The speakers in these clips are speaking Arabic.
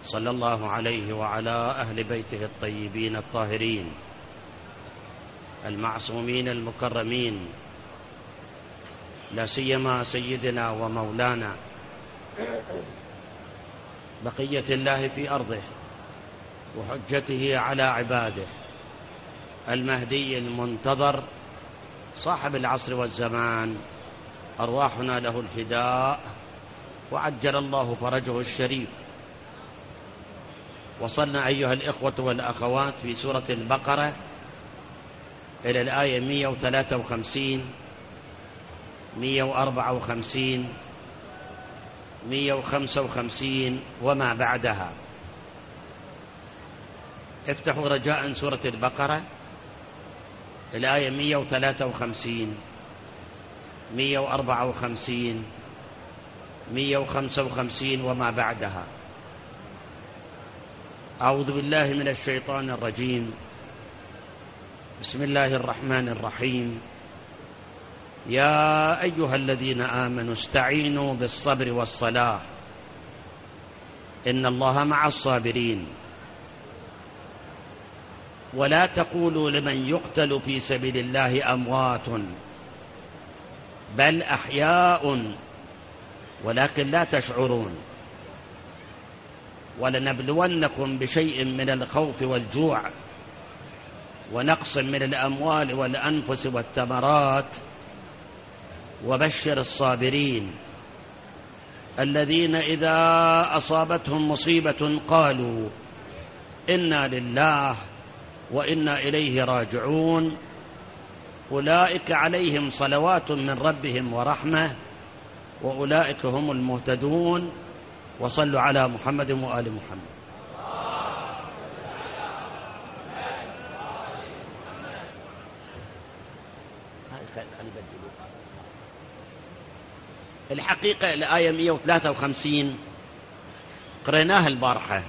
صلى الله عليه وعلى أهل بيته الطيبين الطاهرين المعصومين المكرمين، لا سيما سيدنا ومولانا بقية الله في أرضه وحجته على عباده المهدي المنتظر صاحب العصر والزمان، أرواحنا له الفداء وعجل الله فرجه الشريف. وصلنا أيها الإخوة والأخوات في سورة البقرة إلى الآية 153 154 155 وما بعدها. افتحوا رجاء سورة البقرة الآية 153 154 155 وما بعدها. أعوذ بالله من الشيطان الرجيم. بسم الله الرحمن الرحيم. يا أيها الذين آمنوا استعينوا بالصبر والصلاة إن الله مع الصابرين ولا تقولوا لمن يقتل في سبيل الله أموات بل أحياء ولكن لا تشعرون ولنبلونكم بشيء من الخوف والجوع ونقص من الأموال والأنفس والثمرات وبشر الصابرين الذين إذا أصابتهم مصيبة قالوا إنا لله وإنا إليه راجعون أولئك عليهم صلوات من ربهم ورحمة وأولئك هم المهتدون. وصلوا على محمد وآل محمد. الحقيقة الآية 153 قرأناها البارحة،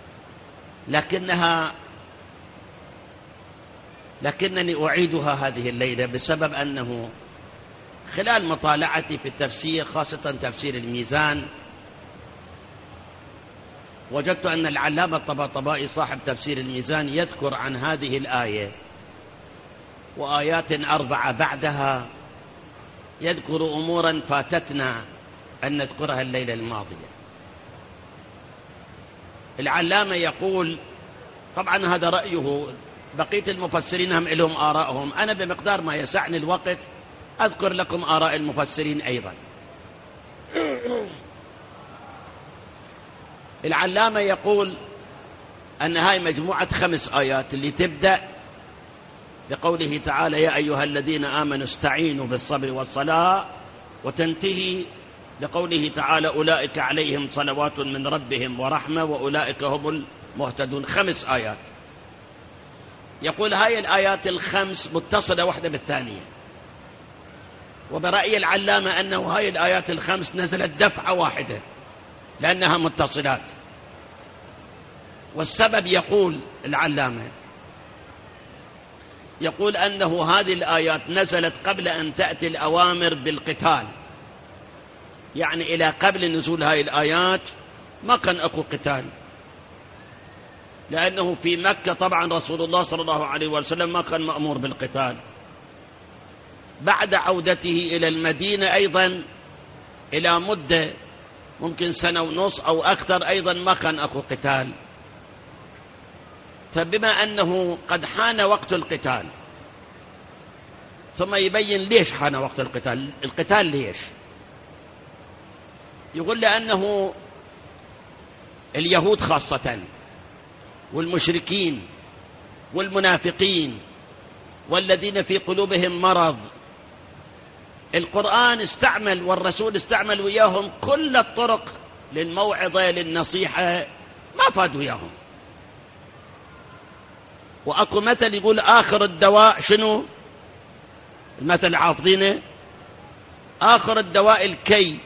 لكنني أعيدها هذه الليلة بسبب أنه خلال مطالعتي في التفسير خاصة تفسير الميزان وجدت أن العلامة الطباطبائي صاحب تفسير الميزان يذكر عن هذه الآية وآيات 4 بعدها يذكر أمورا فاتتنا أن نذكرها الليلة الماضية. العلامة يقول، طبعا هذا رأيه، بقية المفسرين هم لهم آراءهم، أنا بمقدار ما يسعني الوقت أذكر لكم آراء المفسرين أيضا. العلامة يقول أن هاي مجموعة 5 آيات اللي تبدأ بقوله تعالى يا أيها الذين آمنوا استعينوا بالصبر والصلاة وتنتهي بقوله تعالى أولئك عليهم صلوات من ربهم ورحمة وأولئك هم المهتدون. 5 آيات. يقول هاي الآيات ال5 متصلة واحدة بالثانية، وبرأي العلامة أنه هاي الآيات ال5 نزلت دفعة واحدة لأنها متصلات. والسبب يقول العلامة يقول أنه هذه الآيات نزلت قبل أن تأتي الأوامر بالقتال، يعني إلى قبل نزول هذه الآيات ما كان أكو قتال، لأنه في مكة طبعا رسول الله صلى الله عليه وسلم ما كان مأمور بالقتال. بعد عودته إلى المدينة أيضا إلى مدة ممكن 1.5 سنة أو أكثر أيضا ما كان أكو قتال. فبما أنه قد حان وقت القتال، ثم يبين ليش حان وقت القتال. القتال ليش؟ يقول لأنه اليهود خاصة والمشركين والمنافقين والذين في قلوبهم مرض، القرآن استعمل والرسول استعمل وياهم كل الطرق للموعظة للنصيحة، ما فاد وياهم. وأكو مثل يقول آخر الدواء شنو؟ المثل حافظينه، آخر الدواء الكي.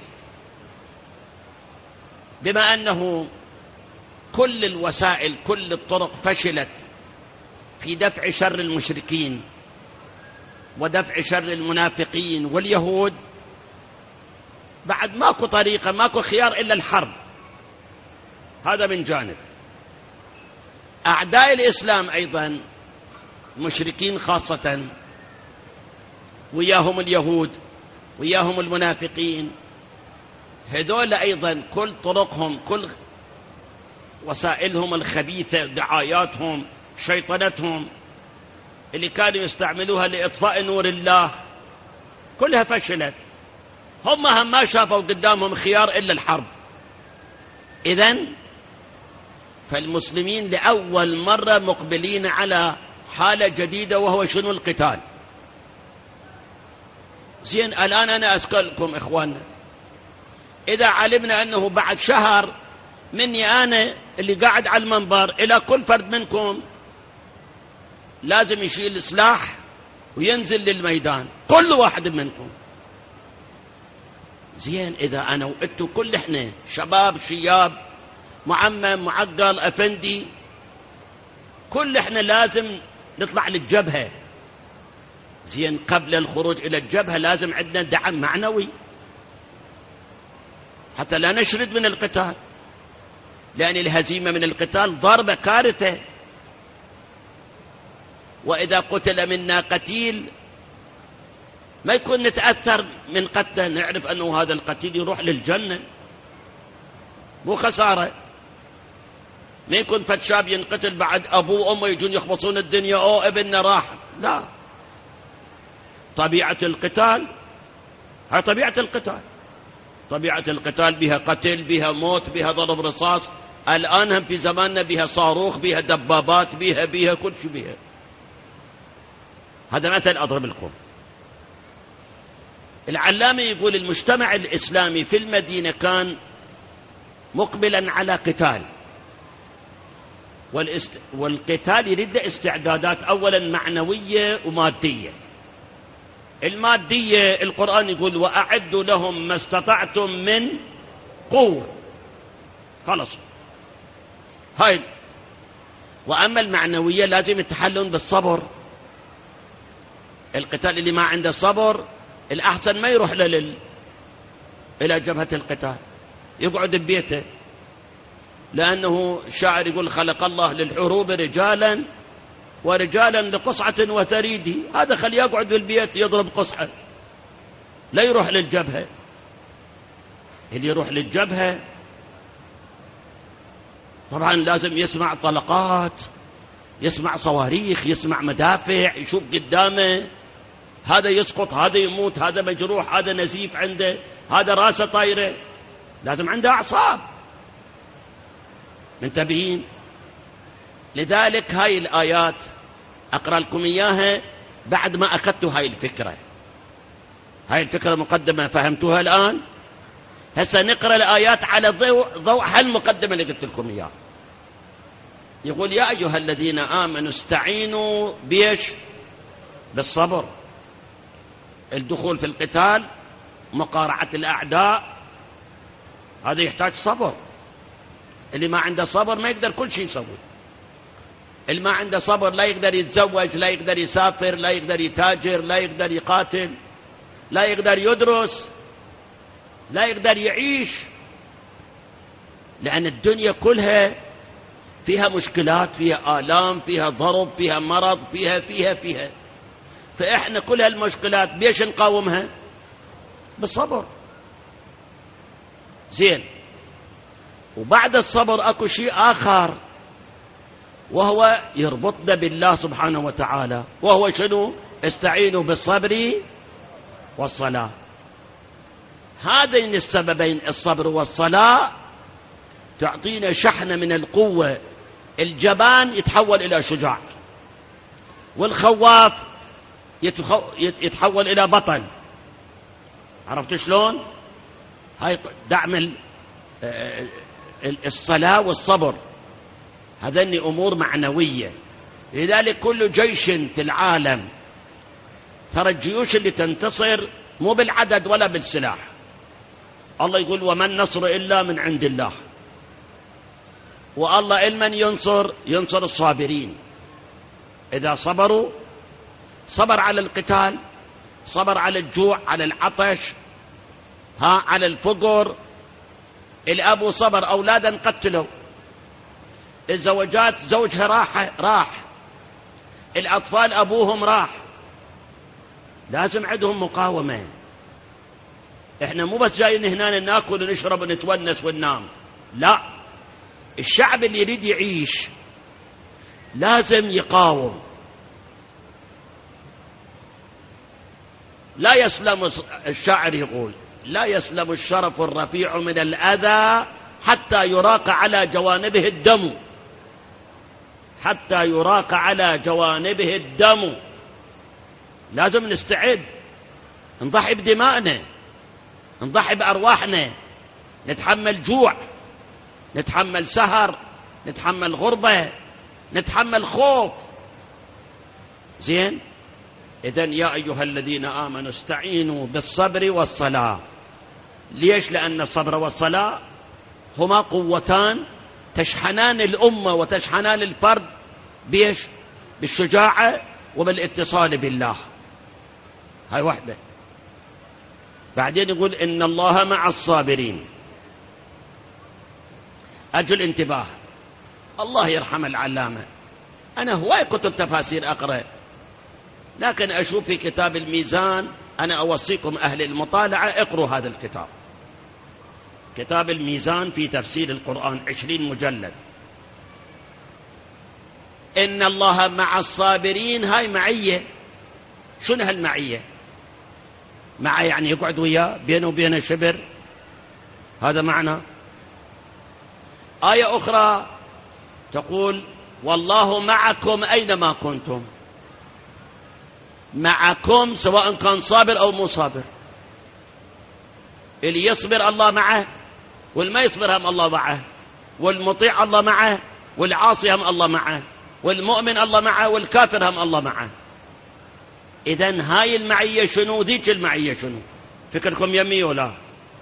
بما أنه كل الوسائل كل الطرق فشلت في دفع شر المشركين ودفع شر المنافقين واليهود، بعد ماكو طريقة ماكو خيار إلا الحرب. هذا من جانب. أعداء الإسلام أيضا المشركين خاصة، وياهم اليهود وياهم المنافقين، هذول أيضا كل طرقهم كل وسائلهم الخبيثة دعاياتهم شيطنتهم اللي كانوا يستعملوها لإطفاء نور الله كلها فشلت. هم ما شافوا قدامهم خيار إلا الحرب. إذن فالمسلمين لأول مرة مقبلين على حالة جديدة، وهو شنو؟ القتال. زين، الآن أنا أسألكم إخواننا، إذا علمنا أنه بعد شهر مني أنا اللي قاعد على المنبر إلى كل فرد منكم لازم يشيل سلاح وينزل للميدان، كل واحد منكم. زين، إذا أنا وإنتوا كل إحنا شباب شياب معمم معقل أفندي، كل إحنا لازم نطلع للجبهة. زين، قبل الخروج إلى الجبهة لازم عندنا دعم معنوي حتى لا نشرد من القتال، لأن الهزيمة من القتال ضربة كارثة. وإذا قتل منا قتيل ما يكون نتأثر من قتله، نعرف أنه هذا القتيل يروح للجنة، مو خسارة. ما يكون فد شاب ينقتل بعد أبوه وأمه يجون يخبصون الدنيا، أو ابننا راح. لا، طبيعة القتال هاي طبيعة القتال. طبيعة القتال بها قتل، بها موت، بها ضرب رصاص. الآن هم في زماننا بها صاروخ، بها دبابات، بها كل شيء بها. هذا مثل أضرب لكم. العلامة يقول المجتمع الإسلامي في المدينة كان مقبلا على قتال، والقتال يريد استعدادات أولا معنوية ومادية. المادية القرآن يقول وأعدوا لهم ما استطعتم من قوة، خلص هاي. وأما المعنوية لازم يتحلون بالصبر. القتال اللي ما عنده صبر الأحسن ما يروح إلى جبهة القتال، يقعد ببيته، لأنه الشاعر يقول خلق الله للحروب رجالا ورجالا لقصعة وتريد. هذا خليه يقعد بالبيت يضرب قصعة، لا يروح للجبهة. اللي يروح للجبهة طبعا لازم يسمع طلقات، يسمع صواريخ، يسمع مدافع، يشوف قدامه هذا يسقط، هذا يموت، هذا مجروح، هذا نزيف عنده، هذا راسه طايرة. لازم عنده أعصاب. منتبهين؟ لذلك هاي الآيات أقرأ لكم إياها بعد ما أخذتوا هاي الفكرة. هاي الفكرة مقدمة فهمتوها الآن؟ هسه نقرأ الآيات على ضوء هالمقدمة اللي قلت لكم إياها. يقول يا أيها الذين آمنوا استعينوا بيش؟ بالصبر. الدخول في القتال، مقارعة الأعداء، هذا يحتاج صبر. اللي ما عنده صبر ما يقدر كل شيء يسوي. اللي ما عنده صبر لا يقدر يتزوج، لا يقدر يسافر، لا يقدر يتاجر، لا يقدر يقاتل، لا يقدر يدرس، لا يقدر يعيش. لأن الدنيا كلها فيها مشكلات، فيها آلام، فيها ضرب، فيها مرض، فيها فإحنا كل هالمشكلات بيش نقاومها؟ بالصبر. زين، وبعد الصبر أكو شيء آخر، وهو يربطنا بالله سبحانه وتعالى، وهو شنو؟ استعينوا بالصبر والصلاة. هذين السببين الصبر والصلاة تعطينا شحنة من القوة. الجبان يتحول إلى شجاع، والخواف يتحول إلى بطل. عرفت شلون؟ هاي دعم الصلاة والصبر، هذني أمور معنوية. لذلك كل جيش في العالم، ترى الجيوش اللي تنتصر مو بالعدد ولا بالسلاح. الله يقول وما النصر إلا من عند الله. والله إلمن ينصر الصابرين. إذا صبروا، صبر على القتال، صبر على الجوع، على العطش، على الفقر. الأب صبر، أولادا قتلوا، الزوجات زوجها راح، الأطفال أبوهم راح، لازم عندهم مقاومة. إحنا مو بس جايين هنا ناكل ونشرب ونتونس وننام، لا، الشعب اللي يريد يعيش لازم يقاوم. لا يسلم، الشاعر يقول لا يسلم الشرف الرفيع من الأذى حتى يراق على جوانبه الدم، حتى يراق على جوانبه الدم. لازم نستعد، نضحي بدمائنا، نضحي بأرواحنا، نتحمل جوع، نتحمل سهر، نتحمل غربة، نتحمل خوف. زين؟ إذن يا أيها الذين آمنوا استعينوا بالصبر والصلاة. ليش؟ لأن الصبر والصلاة هما قوتان تشحنان الأمة وتشحنان الفرد بيش؟ بالشجاعة وبالاتصال بالله. هاي وحدة. بعدين يقول إن الله مع الصابرين. أجل انتباه، الله يرحم العلامة، أنا هواي كتب تفاسير أقرأ، لكن أشوف في كتاب الميزان، أنا أوصيكم أهل المطالعة اقروا هذا الكتاب، كتاب الميزان في تفسير القرآن، 20 مجلد. إن الله مع الصابرين، هاي معية. شنو هالمعية؟ معه يعني يقعد وياه بينه وبين الشبر، هذا معنى. آية أخرى تقول والله معكم أينما كنتم. معكم سواء كان صابر أو مو صابر. اللي يصبر الله معه، والما يصبر هم الله معه، والمطيع الله معه، والعاصي هم الله معه، والمؤمن الله معه، والكافر هم الله معه. إذن هاي المعية شنو؟ ذيك المعية شنو؟ فكركم يمي ولا؟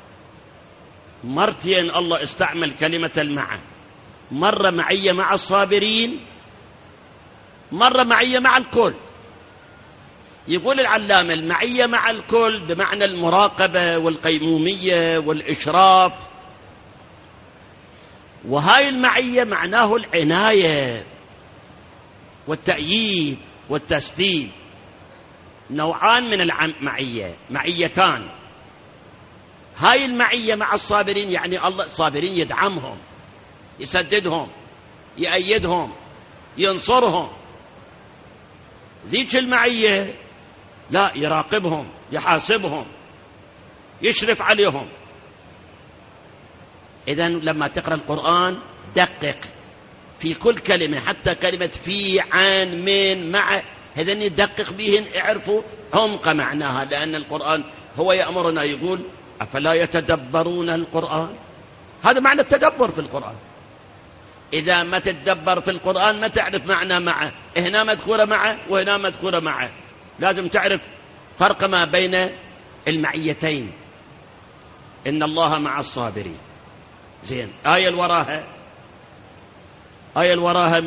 مرتين الله استعمل كلمة المعة، مرة معية مع الصابرين، مرة معية مع الكل. يقول العلامة المعية مع الكل بمعنى المراقبة والقيمومية والإشراف، وهاي المعية معناه العناية والتأييد والتسديد. نوعان من المعية، معيتان. هاي المعية مع الصابرين يعني الله الصابرين يدعمهم، يسددهم، يأيدهم، ينصرهم. ذيك المعية لا، يراقبهم، يحاسبهم، يشرف عليهم. إذن لما تقرأ القرآن دقق في كل كلمة، حتى كلمة في، عن، من، مع، هذين يدقق بهن، اعرفوا عمق معناها، لأن القرآن هو يأمرنا، يقول أفلا يتدبرون القرآن. هذا معنى التدبر في القرآن. إذا ما تتدبر في القرآن ما تعرف معنى معه، هنا مذكورة معه وهنا مذكورة معه. لازم تعرف فرق ما بين المعيتين. إن الله مع الصابرين. زين، آية الوراها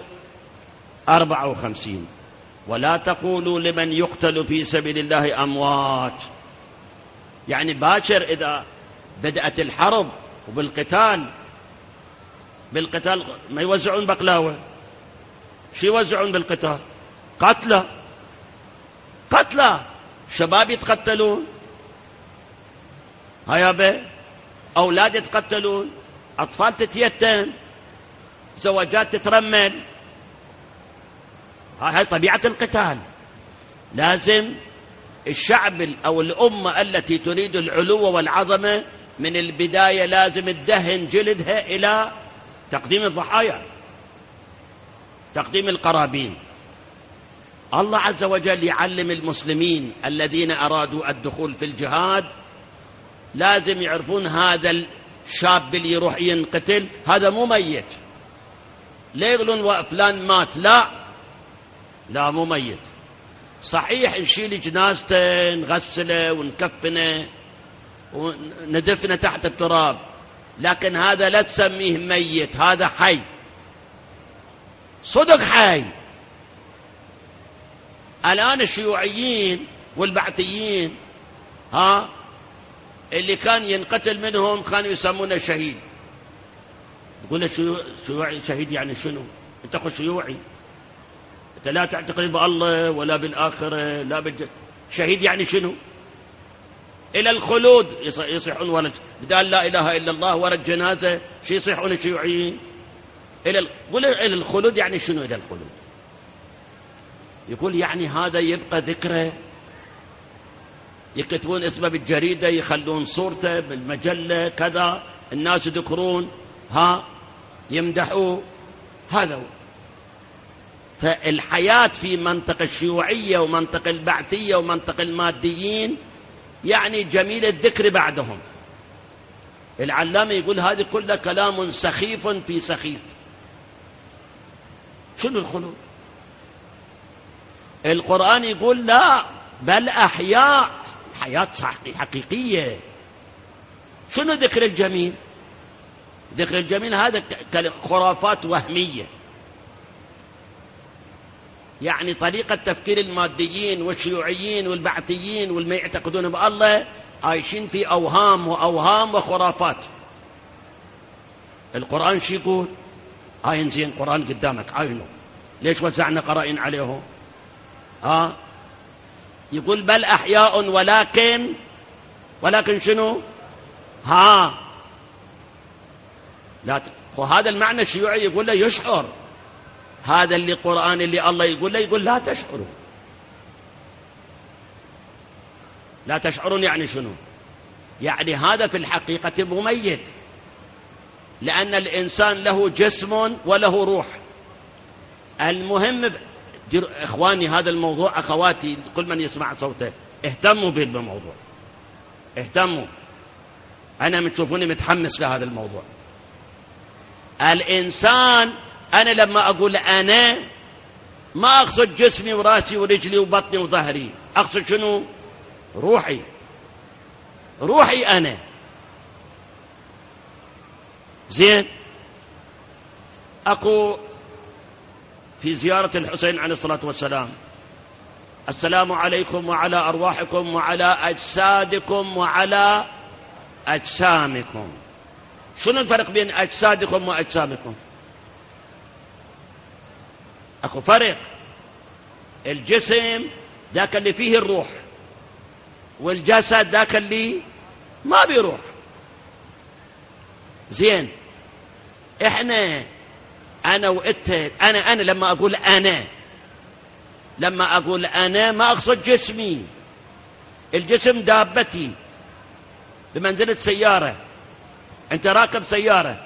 154. ولا تقولوا لمن يقتل في سبيل الله أموات. يعني باكر إذا بدأت الحرب وبالقتال ما يوزعون بقلاوة، شو يوزعون بالقتال؟ قتلى، شباب يتقتلون، هيا أولاد يتقتلون، أطفال تتيتم، زواجات تترمل. هاي طبيعة القتال. لازم الشعب أو الأمة التي تريد العلو والعظمة من البداية لازم تدهن جلدها إلى تقديم الضحايا، تقديم القرابين. الله عز وجل يعلم المسلمين الذين أرادوا الدخول في الجهاد، لازم يعرفون هذا الشاب اللي يروح ينقتل هذا مو ميت. لا يقولون فلان مات، لا مو ميت. صحيح نشيل جنازته، نغسله ونكفنه وندفنه تحت التراب، لكن هذا لا تسميه ميت، هذا حي، صدق حي. الآن الشيوعيين والبعثيين اللي كان ينقتل منهم كانوا يسمونه شهيد. يقول الشيوعي شهيد يعني شنو؟ أنت أخو شيوعي، أنت لا تعتقد بالله ولا بالآخرة لا شهيد يعني شنو؟ إلى الخلود يصيحون ورا بدال لا إله إلا الله ورا الجنازة شو يصيحون الشيوعيين؟ قل إلى الخلود يعني شنو إلى الخلود؟ يقول يعني هذا يبقى ذكره، يكتبون اسمه بالجريدة، يخلون صورته بالمجلة كذا، الناس يذكرون يمدحوه، هذا هو. فالحياة في منطقة الشيوعية ومنطقة البعثية ومنطقة الماديين يعني جميل الذكر بعدهم. العلامة يقول هذه كلها كلام سخيف في سخيف. شنو الخلود؟ القرآن يقول لا، بل أحياء، حياة حقيقية. شنو ذكر الجميل؟ ذكر الجميل هذا خرافات وهمية، يعني طريقة تفكير الماديين والشيوعيين والبعثيين والما يعتقدون بالله عايشين في أوهام وأوهام وخرافات. القرآن شو يقول؟ عاين زين القرآن قدامك عاينه، ليش وزعنا قرائن عليه؟ يقول بل أحياء ولكن شنو؟ لا وهذا المعنى الشيوعي يقول له يشعر، هذا اللي قرآن اللي الله يقول له يقول لا تشعروا. لا تشعرون يعني شنو؟ يعني هذا في الحقيقة مميت، لأن الإنسان له جسم وله روح. المهم إخواني هذا الموضوع، أخواتي كل من يسمع صوته اهتموا بالموضوع، اهتموا. أنا متشوفوني متحمس لهذا الموضوع. الإنسان، أنا لما أقول أنا ما أقصد جسمي وراسي ورجلي وبطني وظهري، أقصد شنو؟ روحي أنا. زين، أقول في زيارة الحسين عليه الصلاة والسلام السلام عليكم وعلى أرواحكم وعلى أجسادكم وعلى أجسامكم. شنو الفرق بين أجسادكم وأجسامكم؟ أكو فرق. الجسم ذاك اللي فيه الروح، والجسد ذاك اللي ما بيروح. زين، إحنا أنا وإنت، أنا لما أقول أنا ما أقصد جسمي. الجسم دابتي بمنزلة سيارة. أنت راكب سيارة،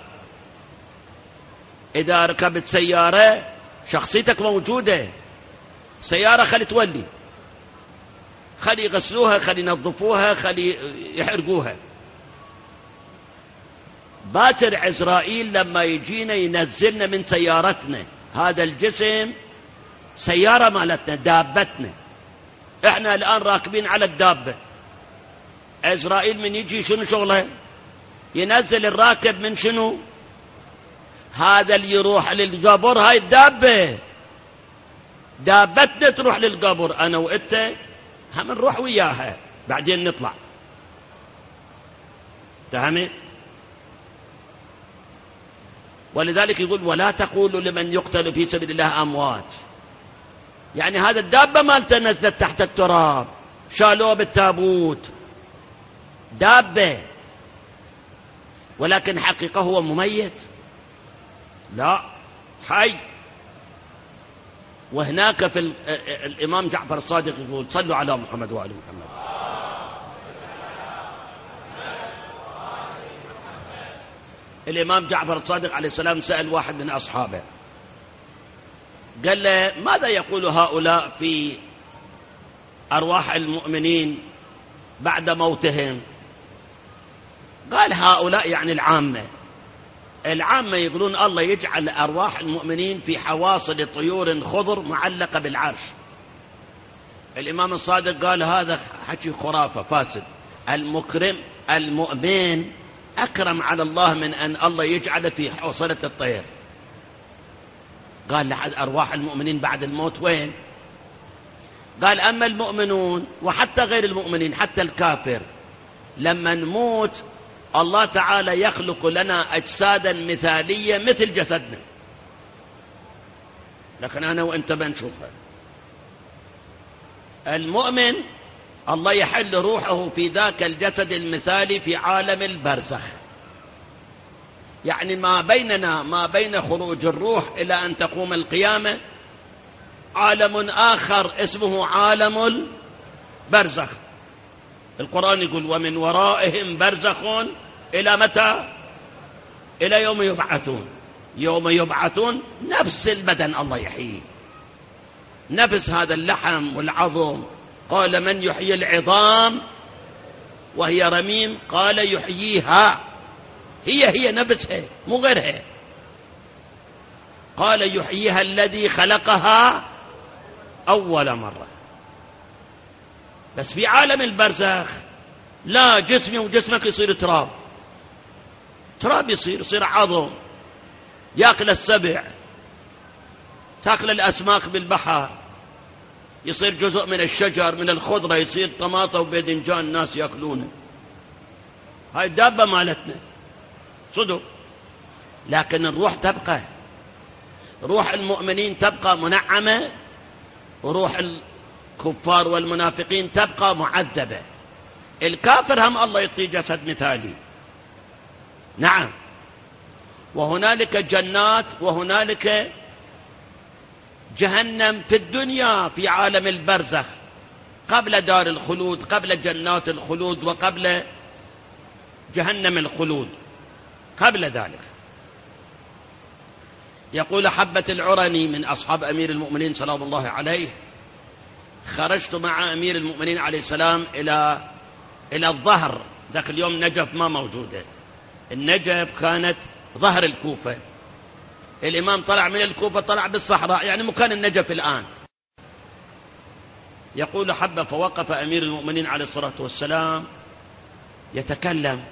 إذا ركبت سيارة شخصيتك موجودة. سيارة خلي تولي، خلي يغسلوها، خلي ينظفوها، خلي يحرقوها. باكر عزرائيل لما يجينا ينزلنا من سيارتنا، هذا الجسم سيارة مالتنا، دابتنا. احنا الآن راكبين على الدابة. عزرائيل من يجي شنو شغله؟ ينزل الراكب من شنو؟ هذا اللي يروح للقبر، هاي الدابة، دابتنا تروح للقبر. أنا وإنت هم نروح وياها بعدين نطلع. فهمت؟ ولذلك يقول ولا تقولوا لمن يقتل في سبيل الله أموات. يعني هذا الدابة مالته نزلت تحت التراب، شالوه بالتابوت، دابة، ولكن حقيقة هو مميت؟ لا، حي. وهناك في الإمام جعفر الصادق يقول صلوا على محمد وآل محمد. الإمام جعفر الصادق عليه السلام سأل واحد من أصحابه، قال له ماذا يقول هؤلاء في أرواح المؤمنين بعد موتهم؟ قال هؤلاء يعني العامة يقولون الله يجعل أرواح المؤمنين في حواصل طيور خضر معلقة بالعرش. الإمام الصادق قال هذا حكي خرافة فاسد. المؤمن أكرم على الله من أن الله يجعل في حوصلة الطير. قال لحد أرواح المؤمنين بعد الموت وين؟ قال أما المؤمنون وحتى غير المؤمنين، حتى الكافر لما نموت الله تعالى يخلق لنا أجسادا مثالية مثل جسدنا، لكن أنا وأنت بنشوفها. المؤمن الله يحل روحه في ذاك الجسد المثالي في عالم البرزخ، يعني ما بيننا ما بين خروج الروح إلى أن تقوم القيامة عالم آخر اسمه عالم البرزخ. القرآن يقول ومن ورائهم برزخ إلى متى؟ إلى يوم يبعثون. يوم يبعثون نفس البدن الله يحييه، نفس هذا اللحم والعظم. قال من يحيي العظام وهي رميم؟ قال يحييها، هي نفسها مو غيرها. قال يحييها الذي خلقها أول مرة. بس في عالم البرزخ لا، جسمي وجسمك يصير تراب، تراب يصير عظم، يأكل السبع، تأكل الأسماك بالبحر، يصير جزء من الشجر من الخضرة، يصير طماطة وباذنجان الناس يأكلونه. هاي الدابة مالتنا صدق. لكن الروح تبقى، روح المؤمنين تبقى منعمة، وروح الكفار والمنافقين تبقى معذبة. الكافر هم الله يعطيه جسد مثالي، نعم، وهنالك جنات وهنالك جهنم في الدنيا في عالم البرزخ، قبل دار الخلود، قبل جنات الخلود، وقبل جهنم الخلود، قبل ذلك. يقول حبة العرني من أصحاب أمير المؤمنين سلام الله عليه: خرجت مع أمير المؤمنين عليه السلام إلى الظهر. ذاك اليوم نجف ما موجودة، النجف كانت ظهر الكوفة. الإمام طلع من الكوفة، طلع بالصحراء، يعني مكان النجف الآن. يقول حبة فوقف أمير المؤمنين عليه الصلاة والسلام يتكلم،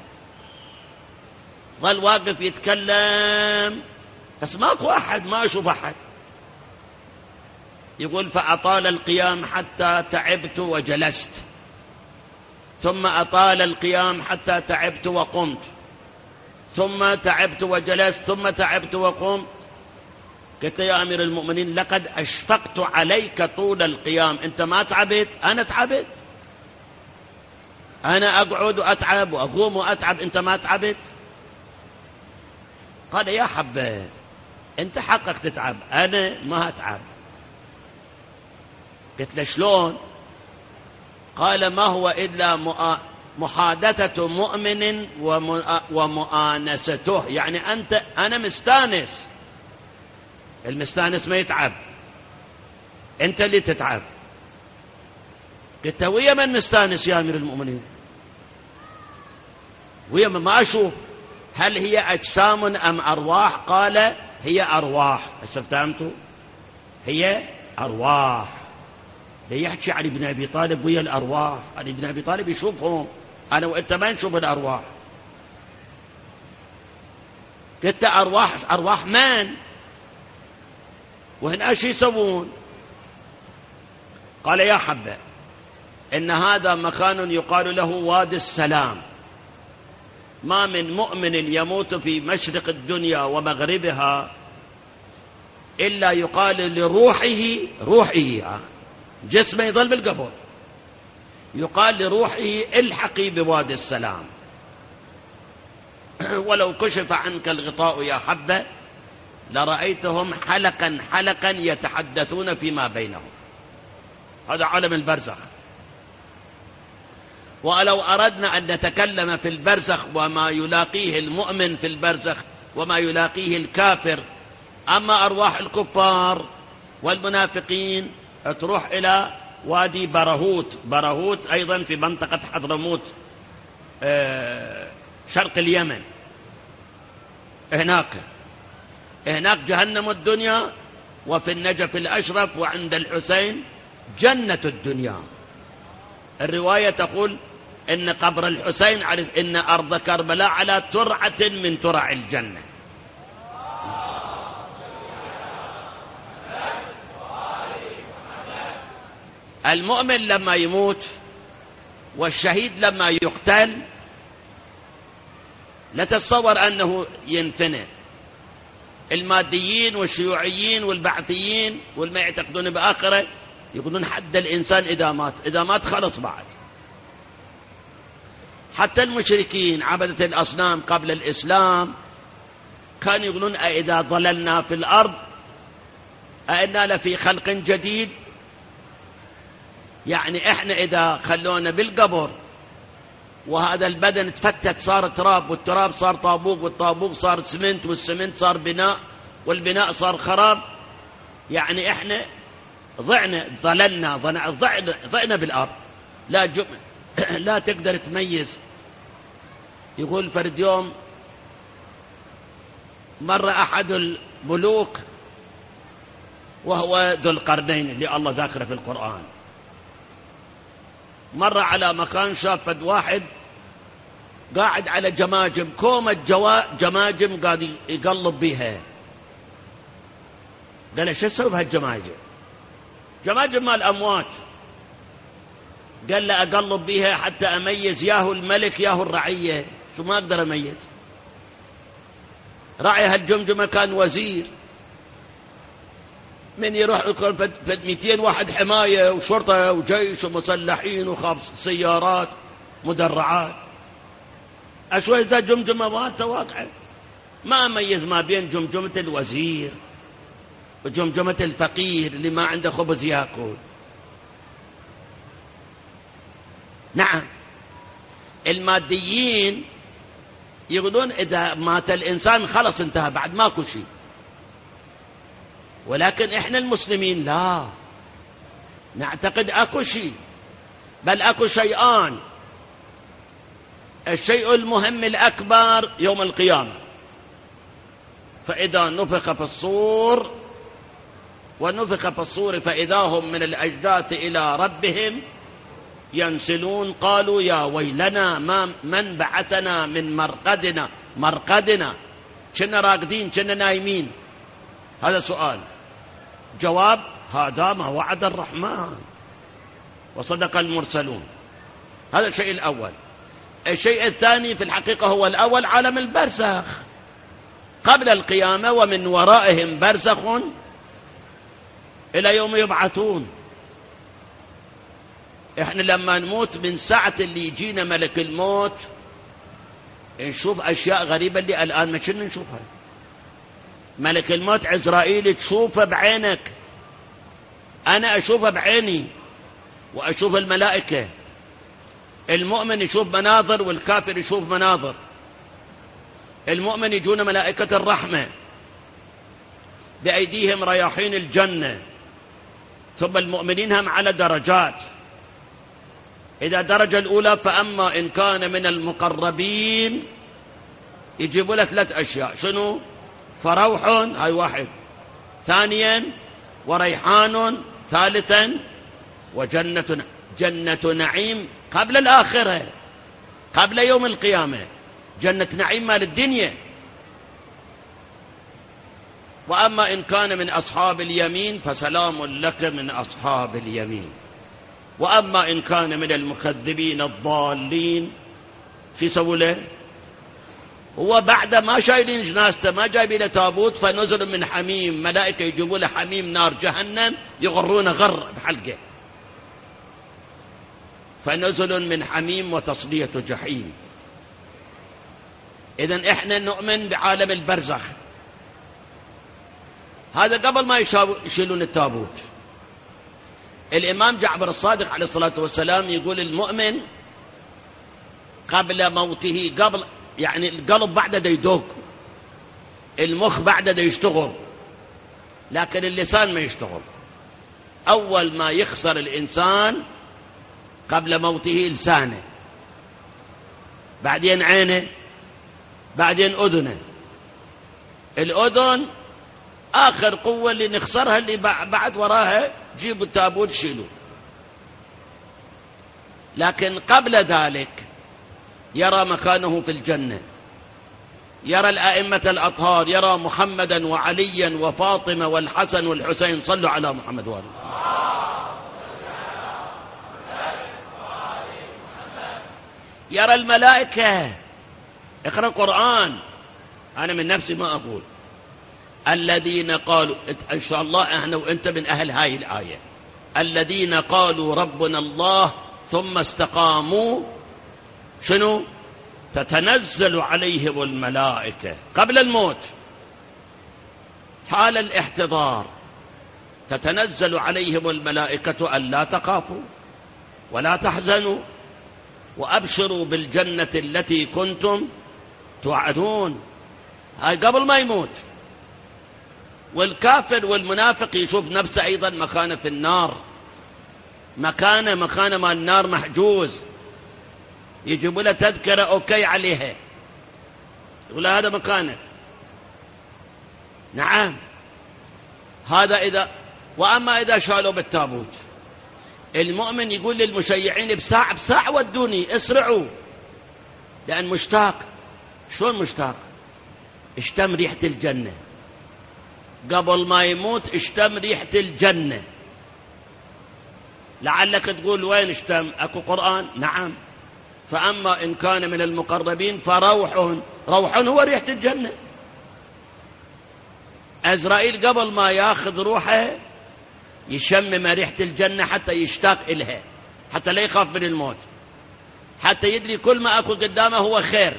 ظل واقف يتكلم، بس ماكو أحد، ما أشوف أحد. يقول فأطال القيام حتى تعبت وجلست، ثم أطال القيام حتى تعبت وقمت، ثم تعبت وجلست، ثم تعبت وقمت. قلت يا أمير المؤمنين لقد أشفقت عليك طول القيام، أنت ما تعبت؟ أنا تعبت، أنا أقعد وأتعب وأقوم وأتعب، أنت ما تعبت؟ قال يا حبة أنت حقك تتعب، أنا ما أتعب. قلت له شلون؟ قال ما هو إلا محادثة مؤمن ومؤانسته، يعني أنا مستانس، المستانس ما يتعب، أنت اللي تتعب. قلت ويا من مستانس يا أمير المؤمنين؟ ويا من؟ ما أشوف، هل هي أجسام أم أرواح؟ قال هي أرواح. استفهمتوا؟ هي أرواح. يحكي علي بن أبي طالب ويا الأرواح، علي بن أبي طالب يشوفهم، أنا وإنت ما نشوف الأرواح. قلت أرواح من؟ وهن أشي يسوون؟ قال يا حبة إن هذا مكان يقال له وادي السلام، ما من مؤمن يموت في مشرق الدنيا ومغربها إلا يقال لروحه جسمه يظل بالقبر، يقال لروحه الحقي بوادي السلام. ولو كشف عنك الغطاء يا حبة لرأيتهم حلقا حلقا يتحدثون فيما بينهم. هذا عالم البرزخ. ولو أردنا أن نتكلم في البرزخ وما يلاقيه المؤمن في البرزخ وما يلاقيه الكافر، أما أرواح الكفار والمنافقين تروح إلى وادي برهوت أيضا في منطقة حضرموت شرق اليمن. هناك جهنم الدنيا، وفي النجف الأشرف وعند الحسين جنة الدنيا. الرواية تقول إن قبر الحسين إن أرض كربلاء على ترعة من ترع الجنة. المؤمن لما يموت والشهيد لما يقتل لا تتصور أنه ينفنى. الماديين والشيوعيين والبعثيين والما يعتقدون بآخرة يقولون حد الإنسان إذا مات خلص بعد. حتى المشركين عبدة الأصنام قبل الإسلام كانوا يقولون أإذا ضللنا في الأرض أإنا لفي خلق جديد، يعني إحنا إذا خلونا بالقبر وهذا البدن تفتت صار تراب، والتراب صار طابوق، والطابوق صار سمنت، والسمنت صار بناء، والبناء صار خراب، يعني إحنا ضعنا بالأرض، لا تقدر تميز. يقول فرد يوم مر أحد الملوك وهو ذو القرنين اللي الله ذاكره في القرآن، مر على مكان شاف فد واحد قاعد على جماجم، كومة جماجم قاعد يقلب بيها. قال له شو تسوي بهالجماجم؟ جماجم مال الأموات. قال له أقلب بيها حتى أميز ياهو الملك ياهو الرعية. شو ما أقدر أميز. راعي هالجمجمة كان وزير، من يروح يكون فد 200 واحد حماية وشرطة وجيش ومسلحين وخمس سيارات مدرعات. أشوي إذا جمجمة مالته واقعة ما أميز ما بين جمجمة الوزير وجمجمة الفقير اللي ما عنده خبز يأكل. نعم، الماديين يقولون إذا مات الإنسان خلص انتهى بعد ماكو شيء، ولكن إحنا المسلمين لا نعتقد أكو شيء، بل أكو شيئان. الشيء المهم الأكبر يوم القيامة، فإذا نفخ في الصور ونفخ في الصور فإذا هم من الأجداث إلى ربهم ينسلون قالوا يا ويلنا من بعثنا من مرقدنا كنا راقدين كنا نايمين. هذا سؤال. جواب هذا ما وعد الرحمن وصدق المرسلون. هذا الشيء الأول. الشيء الثاني في الحقيقة هو الأول عالم البرزخ قبل القيامة، ومن ورائهم برزخ إلى يوم يبعثون. إحنا لما نموت من ساعة اللي يجينا ملك الموت نشوف أشياء غريبة اللي الآن ما كنا نشوفها. ملك الموت عزرائيل تشوفه بعينك، أنا أشوفه بعيني وأشوف الملائكة. المؤمن يشوف مناظر والكافر يشوف مناظر. المؤمن يجون ملائكة الرحمة بأيديهم رياحين الجنة، ثم المؤمنين هم على درجات. إذا درجة الأولى فأما إن كان من المقربين يجيبوا له 3 أشياء. شنو؟ فروح، هاي واحد. ثانيا وريحان. ثالثا جنة نعيم قبل الآخرة، قبل يوم القيامة، جنة نعيم مال الدنيا. وأما إن كان من أصحاب اليمين فسلام لك من أصحاب اليمين. وأما إن كان من المكذبين الضالين شو يسووا له؟ هو بعد ما شايلين جنازته ما جايبين له تابوت، فنزل من حميم، ملائكة يجيبوا له حميم نار جهنم يغرون غر بحلقه، فنزل من حميم وتصلية جحيم. إذن إحنا نؤمن بعالم البرزخ. هذا قبل ما يشيلون التابوت. الإمام جعفر الصادق عليه الصلاة والسلام يقول المؤمن قبل موته، قبل يعني القلب بعد دا يدق، المخ بعد دا يشتغل، لكن اللسان ما يشتغل. أول ما يخسر الإنسان قبل موته لسانه، بعدين عينه، بعدين أذنه. الأذن آخر قوة اللي نخسرها، اللي بعد وراها جيبوا التابوت شيلوا. لكن قبل ذلك يرى مكانه في الجنة، يرى الأئمة الأطهار، يرى محمدا وعليا وفاطمة والحسن والحسين. صلوا على محمد وآله. يرى الملائكة اقرأ قرآن، أنا من نفسي ما أقول. الذين قالوا، إن شاء الله أنا وأنت من أهل هاي الآية. الذين قالوا ربنا الله ثم استقاموا شنو؟ تتنزل عليهم الملائكة قبل الموت حال الاحتضار، تتنزل عليهم الملائكة ألا تخافوا ولا تحزنوا وأبشروا بالجنة التي كنتم توعدون. هاي قبل ما يموت. والكافر والمنافق يشوف نفسه أيضا مكانه في النار، مكانه ما النار محجوز، يجيب له تذكرة أوكي عليها، يقول هذا مكانك. نعم، هذا إذا. وأما إذا شالوا بالتابوت، المؤمن يقول للمشيعين بساعة ودوني، اسرعوا، لأن مشتاق. شلون مشتاق؟ اشتم ريحة الجنة قبل ما يموت، اشتم ريحة الجنة. لعلك تقول وين اشتم؟ أكو قرآن؟ نعم. فأما إن كان من المقربين فروح هو ريحة الجنة. عزرائيل قبل ما ياخذ روحه يشمم ريحة الجنة حتى يشتاق إلها، حتى لا يخاف من الموت، حتى يدري كل ما أكو قدامه هو خير،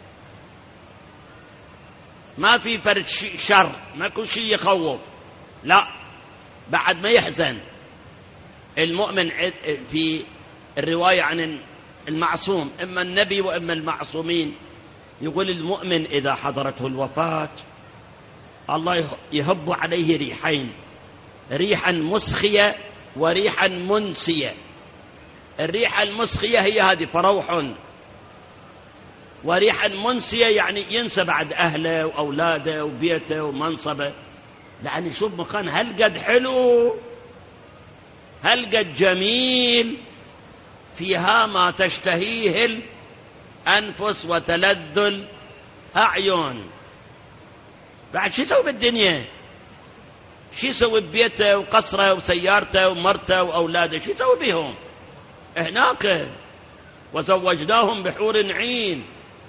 ما في فرد شر، ما كل شيء يخوف، لا، بعد ما يحزن. المؤمن في الرواية عن المعصوم، إما النبي وإما المعصومين، يقول المؤمن إذا حضرته الوفاة الله يهب عليه ريحين، ريحا مسخية وريحا منسية. الريحة المسخية هي هذه فروح، وريحا منسية يعني ينسى بعد أهله وأولاده وبيته ومنصبه، لأن يشوف مكان هل قد حلو، هل قد جميل، فيها ما تشتهيه الأنفس وتلذ الأعين. بعد شو يسوي بالدنيا؟ شو يسوي ببيته وقصره وسيارته ومرته وأولاده؟ شو يسوي بهم هناك؟ وزوجناهم بحور عين.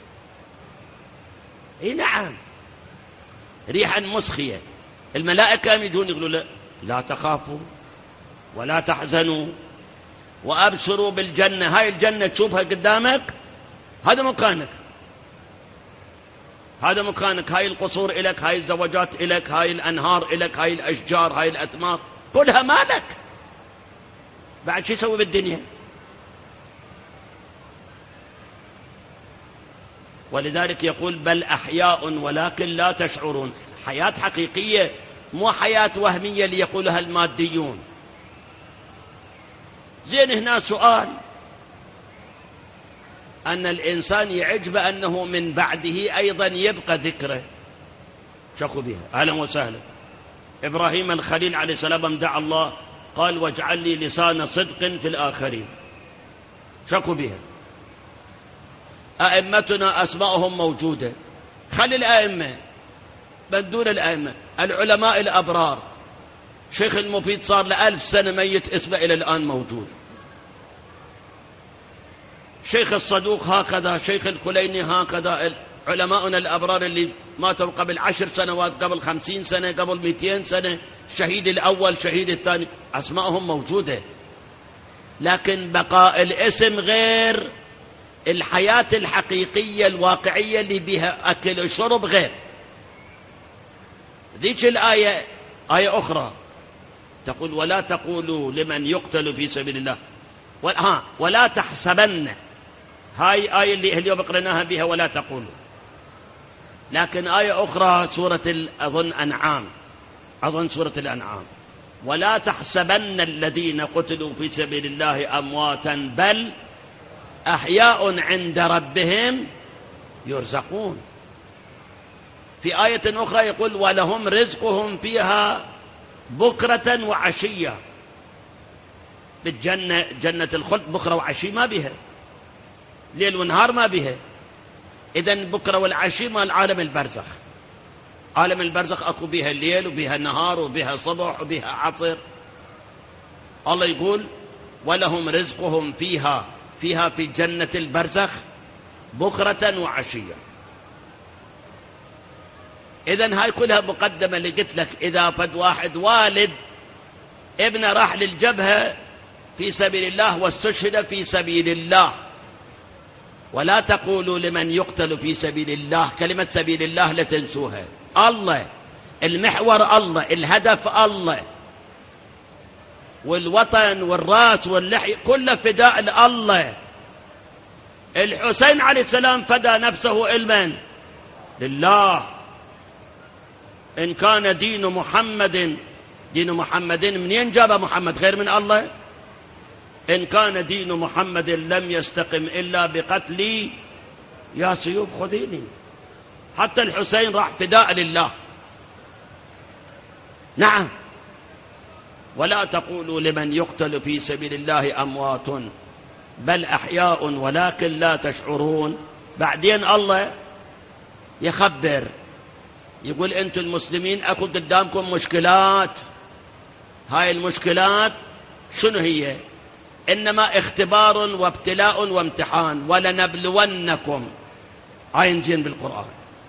اي نعم، ريحا مسخية. الملائكة يجون يقولوا لا تخافوا ولا تحزنوا وأبشروا بالجنة. هاي الجنة تشوفها قدامك، هذا مكانك، هذا مكانك، هاي القصور إلك، هاي الزوجات إلك، هاي الأنهار إلك، هاي الأشجار، هاي الأثمار، كلها مالك. بعد شو يسوي بالدنيا؟ ولذلك يقول بل أحياء ولكن لا تشعرون. حياة حقيقية، مو حياة وهمية ليقولها الماديون. زين، هنا سؤال، أن الإنسان يعجب أنه من بعده أيضا يبقى ذكره. شكوا بها، أهلا وسهلا. إبراهيم الخليل عليه السلام دعا الله قال واجعل لي لسان صدق في الآخرين. شكوا بها. أئمتنا أسماءهم موجودة، خلي الأئمة، بل دون الأئمة العلماء الأبرار. شيخ المفيد صار ل1000 سنة ميت، اسمه إلى الآن موجود. شيخ الصدوق هكذا، شيخ الكليني هكذا. علماؤنا الأبرار اللي ماتوا قبل 10 سنوات، قبل 50 سنة، قبل 200 سنة، الشهيد الأول، الشهيد الثاني، أسماءهم موجودة. لكن بقاء الاسم غير، الحياة الحقيقية الواقعية اللي بها أكل وشرب غير. ذيك الآية آية أخرى تقول ولا تقولوا لمن يقتل في سبيل الله ولا تحسبن. هاي آية اللي اليوم قرأناها بها ولا تقولوا. لكن آية أخرى سورة أظن سورة الأنعام، ولا تحسبن الذين قتلوا في سبيل الله أمواتا بل أحياء عند ربهم يرزقون. في آية أخرى يقول ولهم رزقهم فيها بكرة وعشية. بالجنة، جنة الخلد، بكرة وعشي ما بها، ليل ونهار ما بها. إذن بكرة والعشي مال عالم البرزخ. عالم البرزخ أكو بها الليل وبها النهار وبها صبح وبها عصر. الله يقول ولهم رزقهم فيها في جنة البرزخ بكرة وعشية. إذن هاي كلها مقدمة اللي قلت لك. إذا فد واحد والد ابنه راح للجبهة في سبيل الله واستشهد في سبيل الله، ولا تقولوا لمن يقتل في سبيل الله، كلمة سبيل الله لا تنسوها. الله المحور، الله الهدف، الله والوطن والراس واللحية كله فداء لله. الحسين عليه السلام فدى نفسه علما لله. إن كان دين محمد منين جاب محمد غير من الله؟ إن كان دين محمد لم يستقم إلا بقتلي يا سيوف خذيني. حتى الحسين راح فداء لله. نعم. ولا تقولوا لمن يقتل في سبيل الله أموات بل أحياء ولكن لا تشعرون. بعدين الله يخبر يقول أنتم المسلمين أكو قدامكم مشكلات. هاي المشكلات شنو هي؟ إنما اختبار وابتلاء وامتحان. ولنبلونكم، عين زين بالقرآن،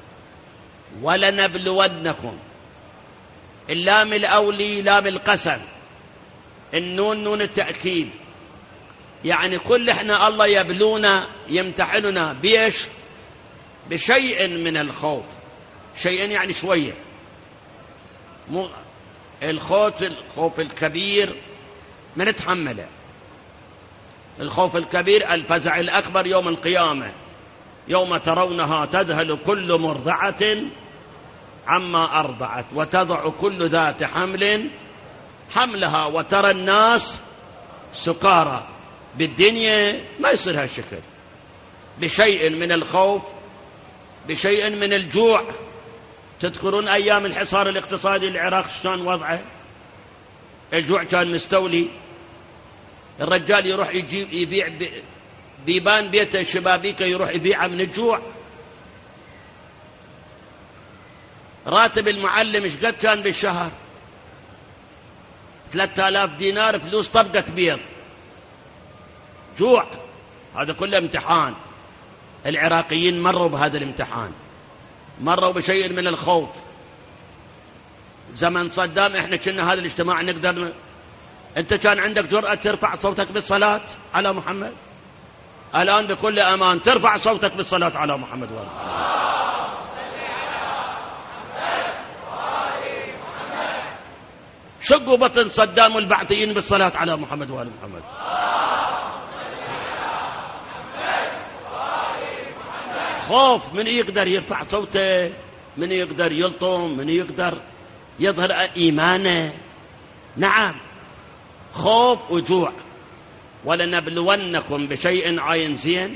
ولنبلونكم. اللام الأولي لام القسم، النون نون التأكيد. يعني كل احنا الله يبلونا يمتحننا بيش؟ بشيء من الخوف. شيئا يعني شوية. الخوف الكبير من نتحمله. الخوف الكبير الفزع الأكبر يوم القيامة، يوم ترونها تذهل كل مرضعة عما أرضعت وتضع كل ذات حمل حملها وترى الناس سكارى. بالدنيا ما يصير هالشكل. بشيء من الخوف، بشيء من الجوع. تذكرون أيام الحصار الاقتصادي العراق شلون وضعه؟ الجوع كان مستولي. الرجال يروح يبيع بيبان بيته الشبابيكة، يروح يبيعها من الجوع. راتب المعلم ايش قد كان بالشهر؟ 3000 دينار، فلوس طبقة بيض. جوع. هذا كله امتحان. العراقيين مروا بهذا الامتحان، مروا بشيء من الخوف. زمن صدام احنا كنا هذا الاجتماع نقدر. انت كان عندك جرأة ترفع صوتك بالصلاة على محمد؟ الآن بكل أمان ترفع صوتك بالصلاة على محمد شقوا بطن صدام والبعثيين بالصلاة على محمد وآل محمد. خوف. من يقدر يرفع صوته؟ من يقدر يلطم؟ من يقدر يظهر إيمانه؟ نعم، خوف وجوع. ولنبلونكم بشيء، عين زين،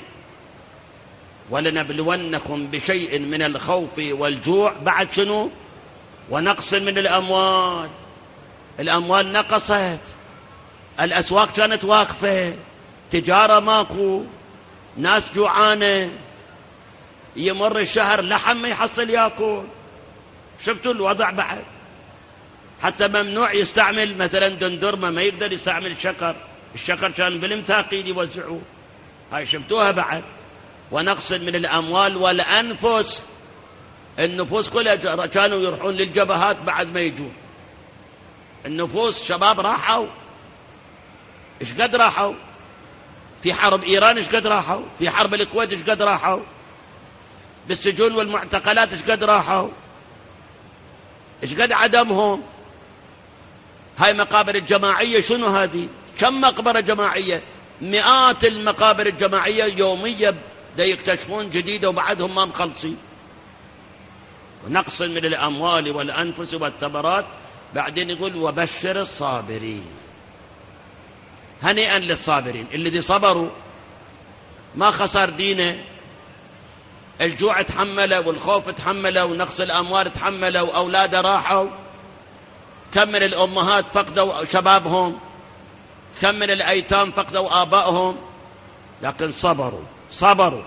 ولنبلونكم بشيء من الخوف والجوع. بعد شنو؟ ونقص من الأموال. الأموال نقصت، الأسواق كانت واقفة، تجارة ماكو، ناس جوعانة، يمر الشهر لحم ما يحصل ياكل. شفتوا الوضع بعد؟ حتى ممنوع يستعمل مثلا دندرمة، ما يقدر يستعمل شكر. الشكر كان بالمثاقيل يوزعوه. هاي شفتوها بعد. ونقص من الأموال والأنفس. النفوس كلها كانوا يروحون للجبهات بعد ما يجون. النفوس شباب راحوا. ايش قد راحوا؟ في حرب إيران ايش قد راحوا؟ في حرب الكويت ايش قد راحوا؟ بالسجون والمعتقلات ايش قد راحوا؟ ايش قد عدمهم؟ هاي مقابر الجماعية شنو هذه؟ كم مقبرة جماعية؟ مئات المقابر الجماعية يوميا دا يكتشفون جديدة وبعدهم ما مخلصين. ونقص من الأموال والأنفس والثمرات. بعدين يقول وبشر الصابرين. هنيئا للصابرين الذي صبروا ما خسر دينه. الجوع تحمله والخوف تحمله ونقص الأموال تحمله وأولاده راحوا. كم من الأمهات فقدوا شبابهم، كم من الأيتام فقدوا آبائهم، لكن صبروا.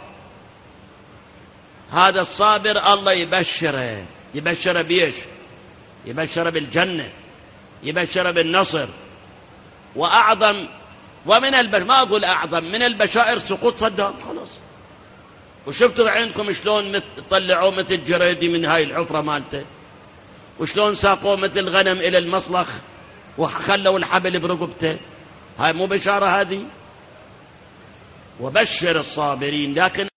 هذا الصابر الله يبشره. يبشره بيش؟ يبشره بالجنة، يبشره بالنصر. وأعظم ومن ما أقول أعظم من البشائر سقوط صدام. خلاص وشفتوا بعينكم شلون طلعوه مثل جريدي من هاي الحفرة مالته، وشلون ساقوه مثل غنم إلى المصلخ وخلوا الحبل برقبته. هاي مو بشارة هذه؟ وبشر الصابرين. لكن